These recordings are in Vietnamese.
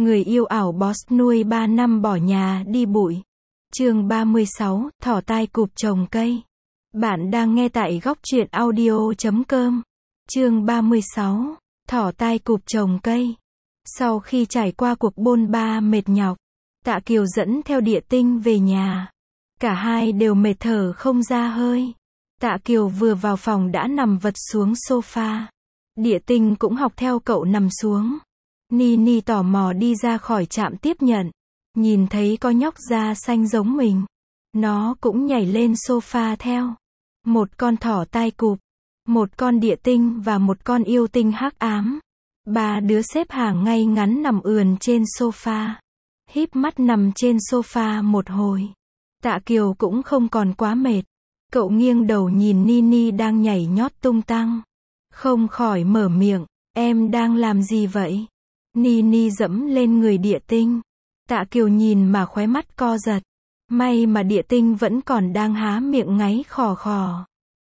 Người yêu ảo boss nuôi 3 năm bỏ nhà đi bụi. Chương 36, thỏ tai cụp trồng cây. Bạn đang nghe tại góc truyện audio.com. Chương 36, thỏ tai cụp trồng cây. Sau khi trải qua cuộc bôn ba mệt nhọc, Tạ Kiều dẫn theo Địa Tinh về nhà. Cả hai đều mệt thở không ra hơi. Tạ Kiều vừa vào phòng đã nằm vật xuống sofa. Địa Tinh cũng học theo cậu nằm xuống. Nini tò mò đi ra khỏi trạm tiếp nhận. Nhìn thấy có nhóc da xanh giống mình. Nó cũng nhảy lên sofa theo. Một con thỏ tai cụp, một con địa tinh và một con yêu tinh hắc ám. Ba đứa xếp hàng ngay ngắn nằm ườn trên sofa. Híp mắt nằm trên sofa một hồi. Tạ Kiều cũng không còn quá mệt. Cậu nghiêng đầu nhìn Nini đang nhảy nhót tung tăng. Không khỏi mở miệng, em đang làm gì vậy? Nini dẫm lên người địa tinh. Tạ Kiều nhìn mà khóe mắt co giật. May mà địa tinh vẫn còn đang há miệng ngáy khò khò.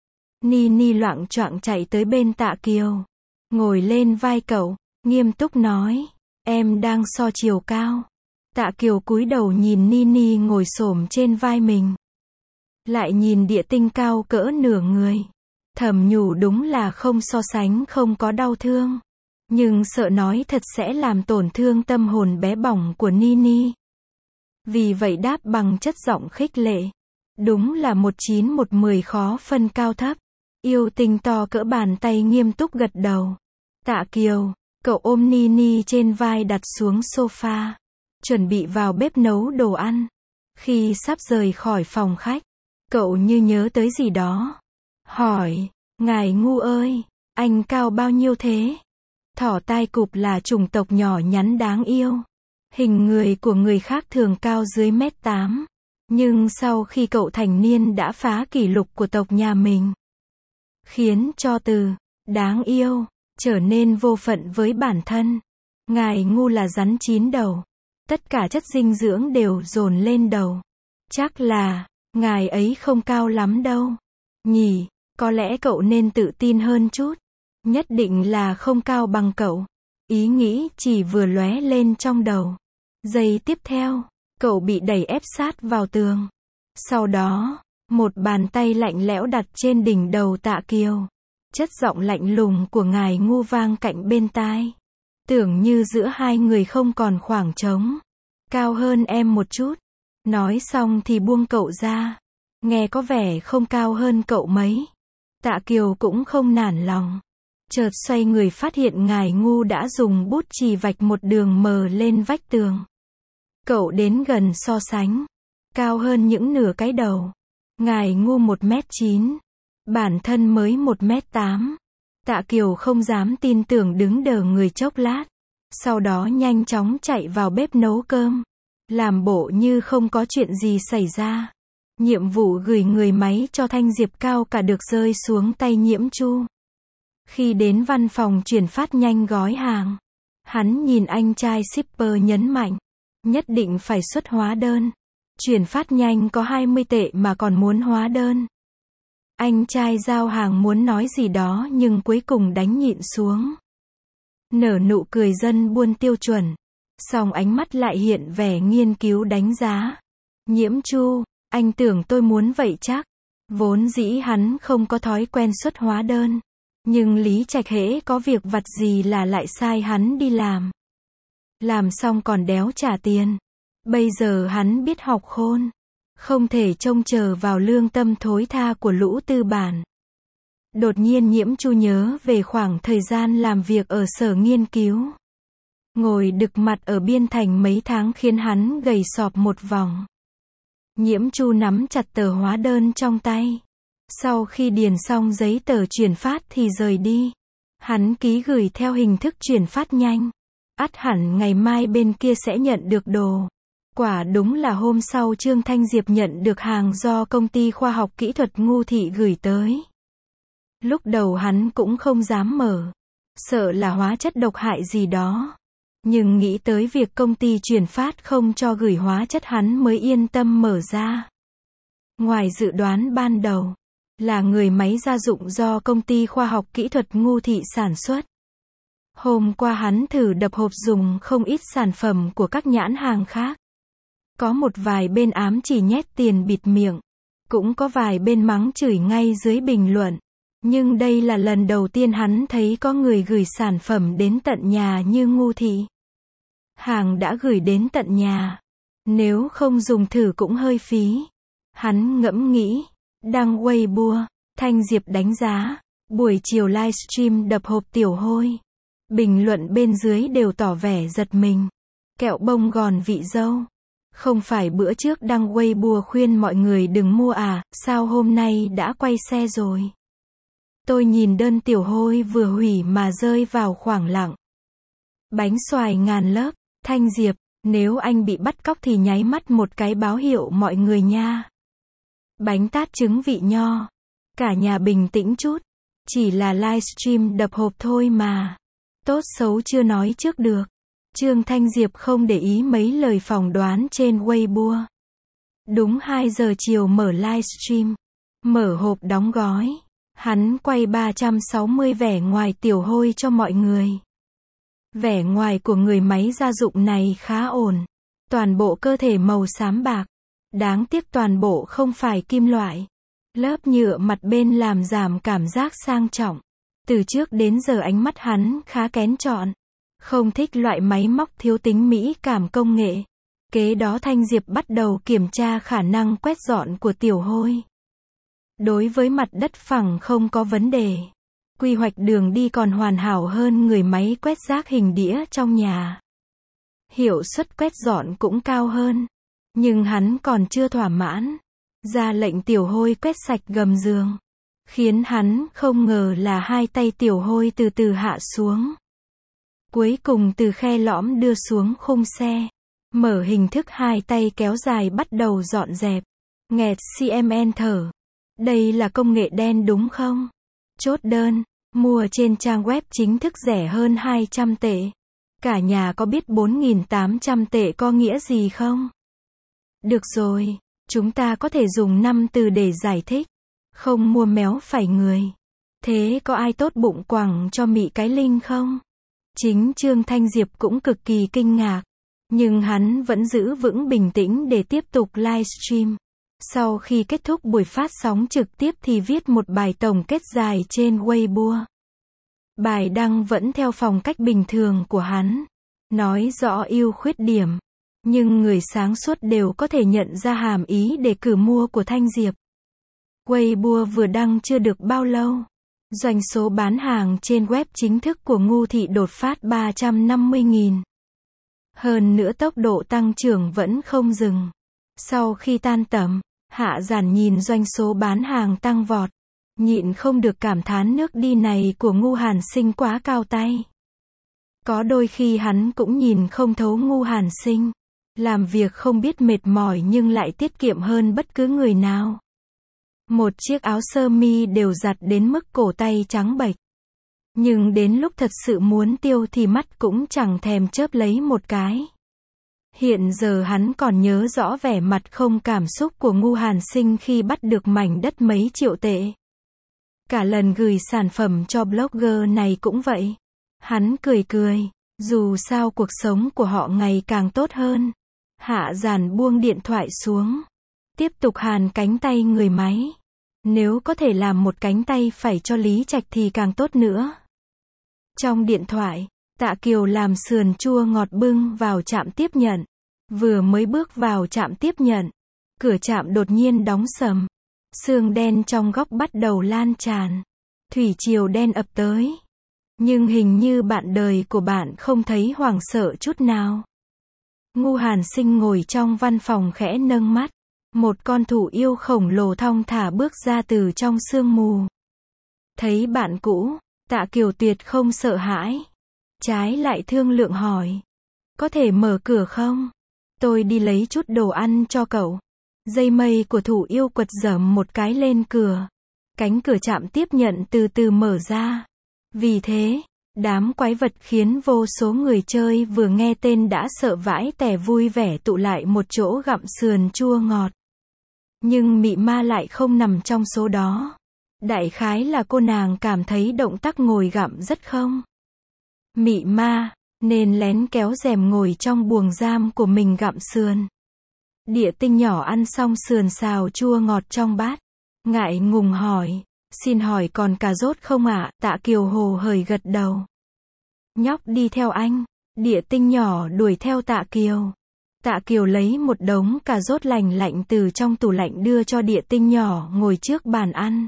Nini loạng choạng chạy tới bên Tạ Kiều. Ngồi lên vai cậu, nghiêm túc nói, em đang so chiều cao. Tạ Kiều cúi đầu nhìn Nini ngồi xổm trên vai mình. Lại nhìn địa tinh cao cỡ nửa người. Thầm nhủ đúng là không so sánh không có đau thương. Nhưng sợ nói thật sẽ làm tổn thương tâm hồn bé bỏng của Nini. Vì vậy đáp bằng chất giọng khích lệ. Đúng là 1,9-1,10 khó phân cao thấp. Yêu tinh to cỡ bàn tay nghiêm túc gật đầu. Tạ Kiều, cậu ôm Nini trên vai đặt xuống sofa. Chuẩn bị vào bếp nấu đồ ăn. Khi sắp rời khỏi phòng khách, cậu như nhớ tới gì đó. Hỏi, ngài ngu ơi, anh cao bao nhiêu thế? Thỏ tai cụp là chủng tộc nhỏ nhắn đáng yêu. Hình người của người khác thường cao dưới 1m8. Nhưng sau khi cậu thành niên đã phá kỷ lục của tộc nhà mình. Khiến cho từ đáng yêu trở nên vô phận với bản thân. Ngài ngu là rắn 9 đầu. Tất cả chất dinh dưỡng đều dồn lên đầu. Chắc là ngài ấy không cao lắm đâu. Nhỉ, có lẽ cậu nên tự tin hơn chút. Nhất định là không cao bằng cậu. Ý nghĩ chỉ vừa lóe lên trong đầu. Giây tiếp theo, cậu bị đẩy ép sát vào tường. Sau đó, một bàn tay lạnh lẽo đặt trên đỉnh đầu Tạ Kiều. Chất giọng lạnh lùng của ngài ngu vang cạnh bên tai. Tưởng như giữa hai người không còn khoảng trống. Cao hơn em một chút. Nói xong thì buông cậu ra. Nghe có vẻ không cao hơn cậu mấy. Tạ Kiều cũng không nản lòng. Chợt xoay người phát hiện ngài ngu đã dùng bút chì vạch một đường mờ lên vách tường. Cậu đến gần so sánh. Cao hơn những nửa cái đầu. Ngài ngu 1m9. Bản thân mới 1m8. Tạ Kiều không dám tin tưởng đứng đờ người chốc lát. Sau đó nhanh chóng chạy vào bếp nấu cơm. Làm bộ như không có chuyện gì xảy ra. Nhiệm vụ gửi người máy cho Thanh Diệp cao cả được rơi xuống tay Nhiễm Chu. Khi đến văn phòng chuyển phát nhanh gói hàng, hắn nhìn anh trai shipper nhấn mạnh. Nhất định phải xuất hóa đơn. Chuyển phát nhanh có 20 tệ mà còn muốn hóa đơn. Anh trai giao hàng muốn nói gì đó nhưng cuối cùng đánh nhịn xuống. Nở nụ cười dân buôn tiêu chuẩn. Song ánh mắt lại hiện vẻ nghiên cứu đánh giá. Nhiễm Chu, anh tưởng tôi muốn vậy chắc. Vốn dĩ hắn không có thói quen xuất hóa đơn. Nhưng Lý Trạch hễ có việc vặt gì là lại sai hắn đi làm. Làm xong còn đéo trả tiền. Bây giờ hắn biết học khôn. Không thể trông chờ vào lương tâm thối tha của lũ tư bản. Đột nhiên Nhiễm Chu nhớ về khoảng thời gian làm việc ở sở nghiên cứu. Ngồi đực mặt ở Biên Thành mấy tháng khiến hắn gầy sọp một vòng. Nhiễm Chu nắm chặt tờ hóa đơn trong tay. Sau khi điền xong giấy tờ chuyển phát thì rời đi. Hắn ký gửi theo hình thức chuyển phát nhanh. Ắt hẳn ngày mai bên kia sẽ nhận được đồ. Quả đúng là hôm sau Trương Thanh Diệp nhận được hàng do công ty khoa học kỹ thuật Ngu Thị gửi tới. Lúc đầu hắn cũng không dám mở. Sợ là hóa chất độc hại gì đó. Nhưng nghĩ tới việc công ty chuyển phát không cho gửi hóa chất hắn mới yên tâm mở ra. Ngoài dự đoán ban đầu, là người máy gia dụng do công ty khoa học kỹ thuật Ngu Thị sản xuất. Hôm qua hắn thử đập hộp dùng không ít sản phẩm của các nhãn hàng khác. Có một vài bên ám chỉ nhét tiền bịt miệng. Cũng có vài bên mắng chửi ngay dưới bình luận. Nhưng đây là lần đầu tiên hắn thấy có người gửi sản phẩm đến tận nhà như Ngô Thị. Hàng đã gửi đến tận nhà. Nếu không dùng thử cũng hơi phí. Hắn ngẫm nghĩ. Đăng Weibo, Thanh Diệp đánh giá. Buổi chiều livestream đập hộp tiểu hôi. Bình luận bên dưới đều tỏ vẻ giật mình. Kẹo bông gòn vị dâu. Không phải bữa trước đăng Weibo khuyên mọi người đừng mua à, sao hôm nay đã quay xe rồi? Tôi nhìn đơn tiểu hôi vừa hủy mà rơi vào khoảng lặng. Bánh xoài ngàn lớp, Thanh Diệp, nếu anh bị bắt cóc thì nháy mắt một cái báo hiệu mọi người nha. Bánh tát trứng vị nho. Cả nhà bình tĩnh chút. Chỉ là livestream đập hộp thôi mà. Tốt xấu chưa nói trước được. Trương Thanh Diệp không để ý mấy lời phỏng đoán trên Weibo. Đúng 2 giờ chiều mở livestream. Mở hộp đóng gói. Hắn quay 360 vẻ ngoài tiểu hôi cho mọi người. Vẻ ngoài của người máy gia dụng này khá ổn. Toàn bộ cơ thể màu xám bạc. Đáng tiếc toàn bộ không phải kim loại. Lớp nhựa mặt bên làm giảm cảm giác sang trọng. Từ trước đến giờ ánh mắt hắn khá kén chọn. Không thích loại máy móc thiếu tính mỹ cảm công nghệ. Kế đó Thanh Diệp bắt đầu kiểm tra khả năng quét dọn của tiểu hôi. Đối với mặt đất phẳng không có vấn đề. Quy hoạch đường đi còn hoàn hảo hơn người máy quét rác hình đĩa trong nhà. Hiệu suất quét dọn cũng cao hơn. Nhưng hắn còn chưa thỏa mãn. Ra lệnh tiểu hôi quét sạch gầm giường. Khiến hắn không ngờ là 2 tay tiểu hôi từ từ hạ xuống. Cuối cùng từ khe lõm đưa xuống khung xe. Mở hình thức 2 tay kéo dài bắt đầu dọn dẹp. Nghẹt CMN thở. Đây là công nghệ đen đúng không? Chốt đơn. Mua trên trang web chính thức rẻ hơn 200 tệ. Cả nhà có biết 4.800 tệ có nghĩa gì không? Được rồi. Chúng ta có thể dùng 5 từ để giải thích. Không mua méo phải người. Thế có ai tốt bụng quẳng cho mị cái link không? Chính Trương Thanh Diệp cũng cực kỳ kinh ngạc. Nhưng hắn vẫn giữ vững bình tĩnh để tiếp tục livestream. Sau khi kết thúc buổi phát sóng trực tiếp thì viết một bài tổng kết dài trên Weibo. Bài đăng vẫn theo phong cách bình thường của hắn. Nói rõ ưu khuyết điểm. Nhưng người sáng suốt đều có thể nhận ra hàm ý đề cử mua của Thanh Diệp. Weibo vừa đăng chưa được bao lâu. Doanh số bán hàng trên web chính thức của Ngô Thị đột phát 350.000. Hơn nữa tốc độ tăng trưởng vẫn không dừng. Sau khi tan tầm, Hạ Giản nhìn doanh số bán hàng tăng vọt. Nhịn không được cảm thán nước đi này của Ngu Hàn Sinh quá cao tay. Có đôi khi hắn cũng nhìn không thấu Ngu Hàn Sinh. Làm việc không biết mệt mỏi nhưng lại tiết kiệm hơn bất cứ người nào. Một chiếc áo sơ mi đều giặt đến mức cổ tay trắng bệch. Nhưng đến lúc thật sự muốn tiêu thì mắt cũng chẳng thèm chớp lấy một cái. Hiện giờ hắn còn nhớ rõ vẻ mặt không cảm xúc của Ngu Hàn Sinh khi bắt được mảnh đất mấy triệu tệ. Cả lần gửi sản phẩm cho blogger này cũng vậy. Hắn cười cười, dù sao cuộc sống của họ ngày càng tốt hơn. Hạ Giản buông điện thoại xuống. Tiếp tục hàn cánh tay người máy. Nếu có thể làm một cánh tay phải cho Lý Trạch thì càng tốt nữa. Trong điện thoại, Tạ Kiều làm sườn chua ngọt bưng vào trạm tiếp nhận. Vừa mới bước vào trạm tiếp nhận, cửa trạm đột nhiên đóng sầm. Sương đen trong góc bắt đầu lan tràn. Thủy triều đen ập tới. Nhưng hình như bạn đời của bạn không thấy hoảng sợ chút nào. Ngu Hàn Sinh ngồi trong văn phòng khẽ nâng mắt. Một con thủ yêu khổng lồ thong thả bước ra từ trong sương mù. Thấy bạn cũ, Tạ Kiều tuyệt không sợ hãi. Trái lại thương lượng hỏi. Có thể mở cửa không? Tôi đi lấy chút đồ ăn cho cậu. Dây mây của thủ yêu quật dởm một cái lên cửa. Cánh cửa trạm tiếp nhận từ từ mở ra. Vì thế, đám quái vật khiến vô số người chơi vừa nghe tên đã sợ vãi tẻ vui vẻ tụ lại một chỗ gặm sườn chua ngọt. Nhưng mị ma lại không nằm trong số đó. Đại khái là cô nàng cảm thấy động tác ngồi gặm rất không Mị ma, nên lén kéo rèm ngồi trong buồng giam của mình gặm sườn. Địa tinh nhỏ ăn xong sườn xào chua ngọt trong bát. Ngại ngùng hỏi, xin hỏi còn cà rốt không ạ? Tạ Kiều hồ hởi gật đầu. Nhóc đi theo anh. Địa tinh nhỏ đuổi theo Tạ Kiều. Tạ Kiều lấy một đống cà rốt lành lạnh từ trong tủ lạnh đưa cho địa tinh nhỏ ngồi trước bàn ăn.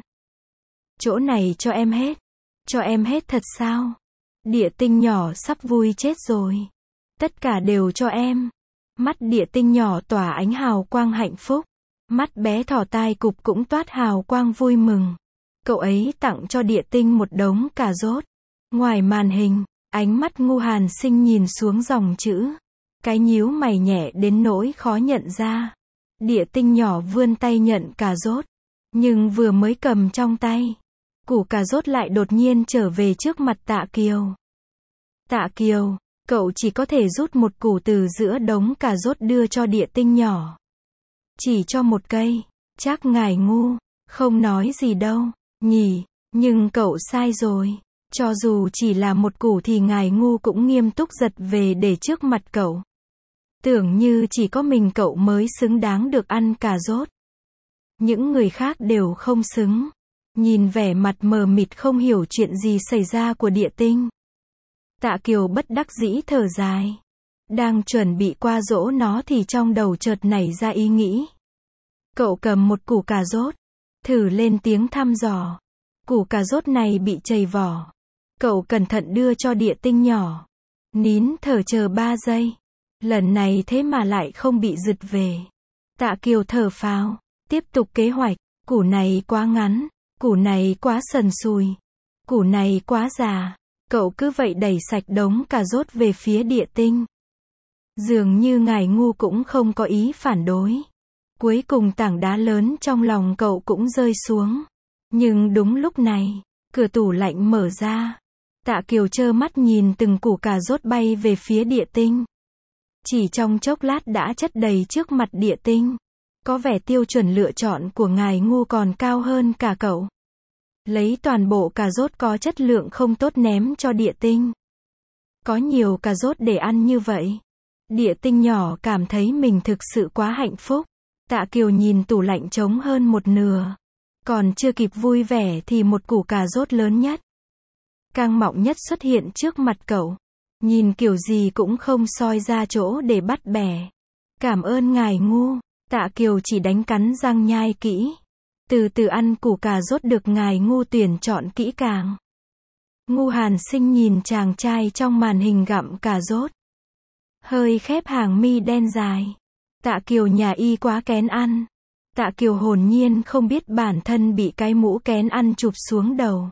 Chỗ này cho em hết. Cho em hết thật sao? Địa tinh nhỏ sắp vui chết rồi. Tất cả đều cho em. Mắt địa tinh nhỏ tỏa ánh hào quang hạnh phúc. Mắt bé thỏ tai cụp cũng toát hào quang vui mừng. Cậu ấy tặng cho địa tinh một đống cà rốt. Ngoài màn hình, ánh mắt Ngu Hàn Sinh nhìn xuống dòng chữ. Cái nhíu mày nhẹ đến nỗi khó nhận ra. Địa tinh nhỏ vươn tay nhận cà rốt. Nhưng vừa mới cầm trong tay, củ cà rốt lại đột nhiên trở về trước mặt Tạ Kiều. Tạ Kiều, cậu chỉ có thể rút một củ từ giữa đống cà rốt đưa cho địa tinh nhỏ. Chỉ cho một cây, chắc ngài ngu, không nói gì đâu, nhỉ, nhưng cậu sai rồi. Cho dù chỉ là một củ thì ngài ngu cũng nghiêm túc giật về để trước mặt cậu. Tưởng như chỉ có mình cậu mới xứng đáng được ăn cà rốt. Những người khác đều không xứng. Nhìn vẻ mặt mờ mịt không hiểu chuyện gì xảy ra của địa tinh. Tạ Kiều bất đắc dĩ thở dài. Đang chuẩn bị qua dỗ nó thì trong đầu chợt nảy ra ý nghĩ. Cậu cầm một củ cà rốt, thử lên tiếng thăm dò. Củ cà rốt này bị chầy vỏ. Cậu cẩn thận đưa cho địa tinh nhỏ. Nín thở chờ 3 giây. Lần này thế mà lại không bị giật về. Tạ Kiều thở phào, tiếp tục kế hoạch. Củ này quá ngắn, củ này quá sần sùi, củ này quá già. Cậu cứ vậy đẩy sạch đống cà rốt về phía địa tinh. Dường như ngài ngu cũng không có ý phản đối. Cuối cùng tảng đá lớn trong lòng cậu cũng rơi xuống. Nhưng đúng lúc này, cửa tủ lạnh mở ra. Tạ Kiều trơ mắt nhìn từng củ cà rốt bay về phía địa tinh. Chỉ trong chốc lát đã chất đầy trước mặt địa tinh. Có vẻ tiêu chuẩn lựa chọn của ngài ngu còn cao hơn cả cậu. Lấy toàn bộ cà rốt có chất lượng không tốt ném cho địa tinh. Có nhiều cà rốt để ăn như vậy. Địa tinh nhỏ cảm thấy mình thực sự quá hạnh phúc. Tạ Kiều nhìn tủ lạnh trống hơn một nửa. Còn chưa kịp vui vẻ thì một củ cà rốt lớn nhất, căng mọng nhất xuất hiện trước mặt cậu. Nhìn kiểu gì cũng không soi ra chỗ để bắt bẻ. Cảm ơn ngài ngu. Tạ Kiều chỉ đánh cắn răng nhai kỹ. Từ từ ăn củ cà rốt được ngài ngu tuyển chọn kỹ càng. Ngu Hàn Sinh nhìn chàng trai trong màn hình gặm cà rốt. Hơi khép hàng mi đen dài. Tạ Kiều nhà y quá kén ăn. Tạ Kiều hồn nhiên không biết bản thân bị cái mũ kén ăn chụp xuống đầu.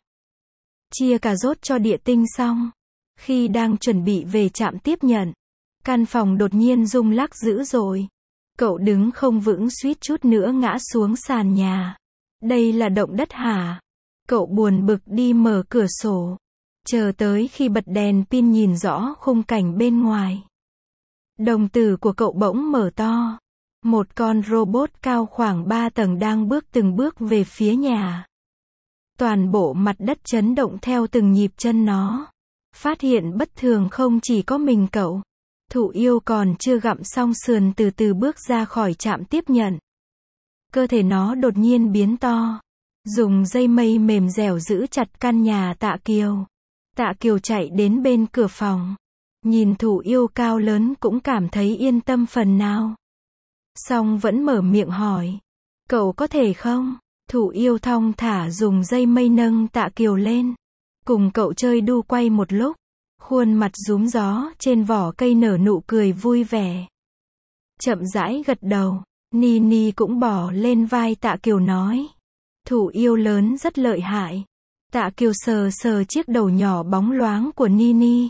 Chia cà rốt cho địa tinh xong. Khi đang chuẩn bị về trạm tiếp nhận, căn phòng đột nhiên rung lắc dữ dội. Cậu đứng không vững suýt chút nữa ngã xuống sàn nhà. Đây là động đất hả? Cậu buồn bực đi mở cửa sổ. Chờ tới khi bật đèn pin nhìn rõ khung cảnh bên ngoài. Đồng tử của cậu bỗng mở to. Một con robot cao khoảng 3 tầng đang bước từng bước về phía nhà. Toàn bộ mặt đất chấn động theo từng nhịp chân nó. Phát hiện bất thường không chỉ có mình cậu. Thụ yêu còn chưa gặm xong sườn từ từ bước ra khỏi trạm tiếp nhận. Cơ thể nó đột nhiên biến to. Dùng dây mây mềm dẻo giữ chặt căn nhà Tạ Kiều. Tạ Kiều chạy đến bên cửa phòng. Nhìn thụ yêu cao lớn cũng cảm thấy yên tâm phần nào. Song vẫn mở miệng hỏi. Cậu có thể không? Thụ yêu thong thả dùng dây mây nâng Tạ Kiều lên. Cùng cậu chơi đu quay một lúc. Khuôn mặt rúm gió trên vỏ cây nở nụ cười vui vẻ. Chậm rãi gật đầu. Nini cũng bò lên vai Tạ Kiều nói. Thụ yêu lớn rất lợi hại. Tạ Kiều sờ sờ chiếc đầu nhỏ bóng loáng của Nini.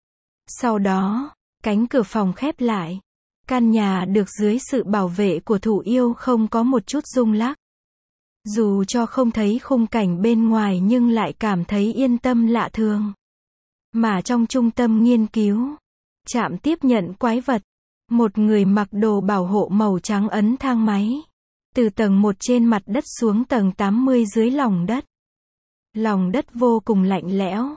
Sau đó, cánh cửa phòng khép lại. Căn nhà được dưới sự bảo vệ của thụ yêu không có một chút rung lắc. Dù cho không thấy khung cảnh bên ngoài nhưng lại cảm thấy yên tâm lạ thường. Mà trong trung tâm nghiên cứu, trạm tiếp nhận quái vật, một người mặc đồ bảo hộ màu trắng ấn thang máy. Từ tầng 1 trên mặt đất xuống tầng 80 dưới lòng đất. Lòng đất vô cùng lạnh lẽo.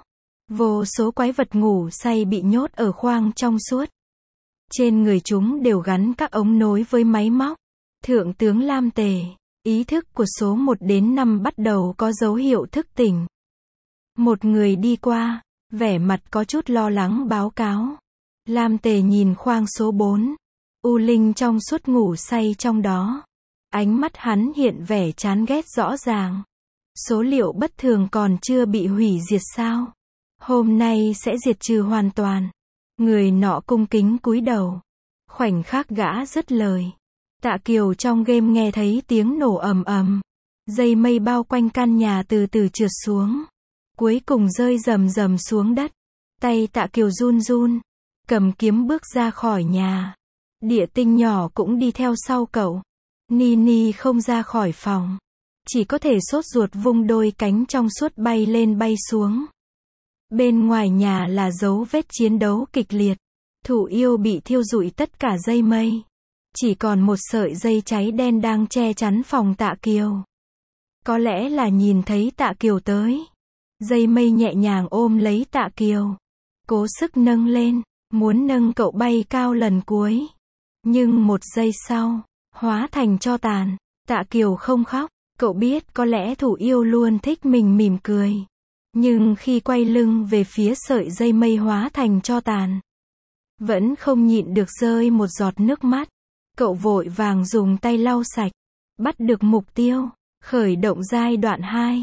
Vô số quái vật ngủ say bị nhốt ở khoang trong suốt. Trên người chúng đều gắn các ống nối với máy móc. Thượng tướng Lam Tề, ý thức của số 1 đến 5 bắt đầu có dấu hiệu thức tỉnh. Một người đi qua, vẻ mặt có chút lo lắng báo cáo. Lam Tề nhìn khoang số 4. U Linh trong suốt ngủ say trong đó. Ánh mắt hắn hiện vẻ chán ghét rõ ràng. Số liệu bất thường còn chưa bị hủy diệt sao? Hôm nay sẽ diệt trừ hoàn toàn. Người nọ cung kính cúi đầu. Khoảnh khắc gã dứt lời. Tạ Kiều trong game nghe thấy tiếng nổ ầm ầm. Dây mây bao quanh căn nhà từ từ trượt xuống. Cuối cùng rơi rầm rầm xuống đất. Tay Tạ Kiều run run. Cầm kiếm bước ra khỏi nhà. Địa Tinh nhỏ cũng đi theo sau cậu. Nini không ra khỏi phòng. Chỉ có thể sốt ruột vung đôi cánh trong suốt bay lên bay xuống. Bên ngoài nhà là dấu vết chiến đấu kịch liệt. Thủ yêu bị thiêu rụi tất cả dây mây. Chỉ còn một sợi dây cháy đen đang che chắn phòng Tạ Kiều. Có lẽ là nhìn thấy Tạ Kiều tới. Dây mây nhẹ nhàng ôm lấy Tạ Kiều. Cố sức nâng lên, muốn nâng cậu bay cao lần cuối. Nhưng một giây sau, hóa thành tro tàn. Tạ Kiều không khóc. Cậu biết có lẽ thủ yêu luôn thích mình mỉm cười. Nhưng khi quay lưng về phía sợi dây mây hóa thành tro tàn, vẫn không nhịn được rơi một giọt nước mắt. Cậu vội vàng dùng tay lau sạch. Bắt được mục tiêu. Khởi động giai đoạn 2.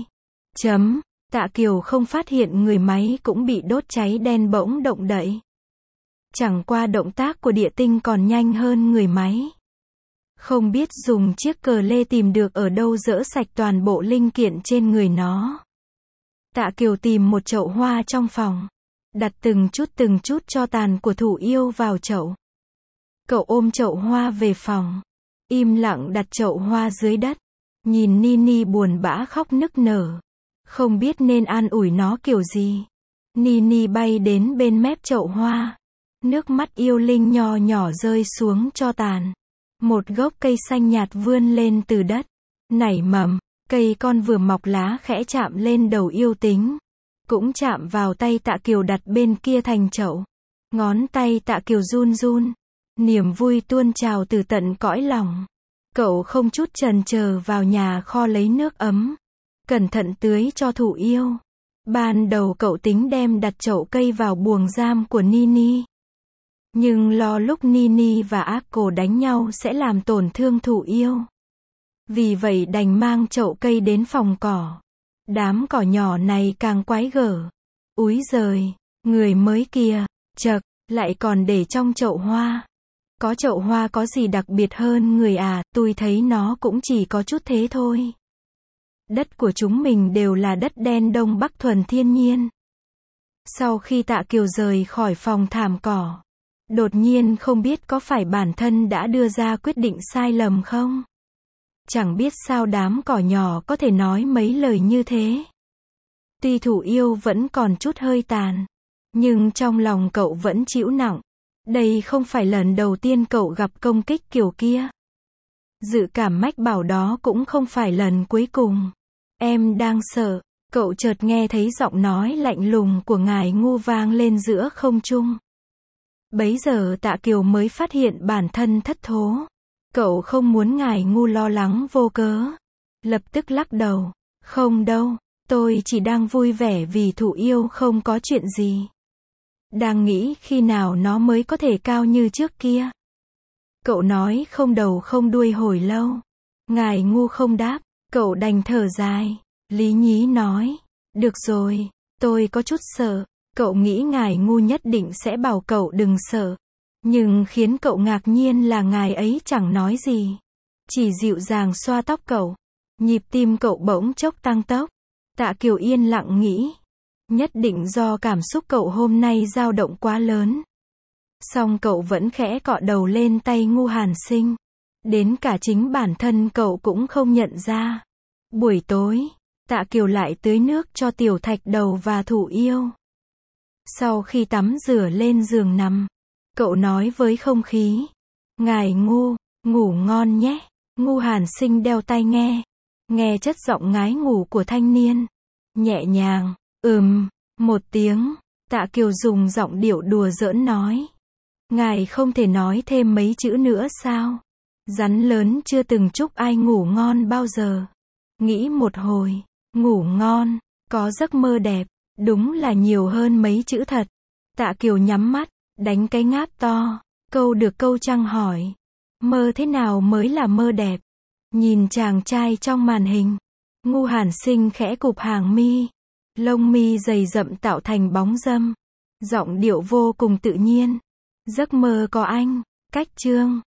Tạ Kiều không phát hiện người máy cũng bị đốt cháy đen bỗng động đậy. Chẳng qua động tác của địa tinh còn nhanh hơn người máy. Không biết dùng chiếc cờ lê tìm được ở đâu dỡ sạch toàn bộ linh kiện trên người nó. Tạ Kiều tìm một chậu hoa trong phòng. Đặt từng chút tro tàn của thủ yêu vào chậu. Cậu ôm chậu hoa về phòng. Im lặng đặt chậu hoa dưới đất. Nhìn Nini buồn bã khóc nức nở. Không biết nên an ủi nó kiểu gì. Nini bay đến bên mép chậu hoa. Nước mắt yêu linh nho nhỏ rơi xuống tro tàn. Một gốc cây xanh nhạt vươn lên từ đất. Nảy mầm. Cây con vừa mọc lá khẽ chạm lên đầu yêu tính. Cũng chạm vào tay Tạ Kiều đặt bên kia thành chậu. Ngón tay Tạ Kiều run run. Niềm vui tuôn trào từ tận cõi lòng. Cậu không chút chần chờ vào nhà kho lấy nước ấm. Cẩn thận tưới cho thủ yêu. Ban đầu cậu tính đem đặt chậu cây vào buồng giam của Nini. Nhưng lo lúc Nini và Akko đánh nhau sẽ làm tổn thương thủ yêu. Vì vậy đành mang chậu cây đến phòng cỏ. Đám cỏ nhỏ này càng quái gở. Úi giời, người mới kìa, chậc, lại còn để trong chậu hoa. Có chậu hoa có gì đặc biệt hơn người à, tôi thấy nó cũng chỉ có chút thế thôi. Đất của chúng mình đều là đất đen Đông Bắc thuần thiên nhiên. Sau khi Tạ Kiều rời khỏi phòng thảm cỏ, đột nhiên không biết có phải bản thân đã đưa ra quyết định sai lầm không? Chẳng biết sao đám cỏ nhỏ có thể nói mấy lời như thế. Tuy thủ yêu vẫn còn chút hơi tàn, nhưng trong lòng cậu vẫn chịu nặng. Đây không phải lần đầu tiên cậu gặp công kích kiểu kia. Dự cảm mách bảo đó cũng không phải lần cuối cùng. Em đang sợ. Cậu chợt nghe thấy giọng nói lạnh lùng của ngài ngu vang lên giữa không trung. Bấy giờ Tạ Kiều mới phát hiện bản thân thất thố. Cậu không muốn ngài ngu lo lắng vô cớ. Lập tức lắc đầu. Không đâu, tôi chỉ đang vui vẻ vì thủ yêu không có chuyện gì. Đang nghĩ khi nào nó mới có thể cao như trước kia. Cậu nói không đầu không đuôi hồi lâu. Ngài ngu không đáp, cậu đành thở dài. Lý nhí nói, được rồi, tôi có chút sợ. Cậu nghĩ ngài ngu nhất định sẽ bảo cậu đừng sợ. Nhưng khiến cậu ngạc nhiên là ngài ấy chẳng nói gì. Chỉ dịu dàng xoa tóc cậu. Nhịp tim cậu bỗng chốc tăng tốc. Tạ Kiều yên lặng nghĩ. Nhất định do cảm xúc cậu hôm nay dao động quá lớn. Song cậu vẫn khẽ cọ đầu lên tay Ngu Hàn Sinh. Đến cả chính bản thân cậu cũng không nhận ra. Buổi tối, Tạ Kiều lại tưới nước cho Tiểu Thạch Đầu và thủ yêu. Sau khi tắm rửa lên giường nằm, cậu nói với không khí. Ngài ngu, ngủ ngon nhé. Ngu Hàn Sinh đeo tai nghe. Nghe chất giọng ngái ngủ của thanh niên. Nhẹ nhàng, Một tiếng, Tạ Kiều dùng giọng điệu đùa giỡn nói. Ngài không thể nói thêm mấy chữ nữa sao? Rắn lớn chưa từng chúc ai ngủ ngon bao giờ. Nghĩ một hồi, ngủ ngon, có giấc mơ đẹp, đúng là nhiều hơn mấy chữ thật. Tạ Kiều nhắm mắt, đánh cái ngáp to, câu được câu trăng hỏi. Mơ thế nào mới là mơ đẹp? Nhìn chàng trai trong màn hình, Ngu Hàn Sinh khẽ cụp hàng mi, lông mi dày rậm tạo thành bóng râm, giọng điệu vô cùng tự nhiên. Giấc mơ có anh, cách chương.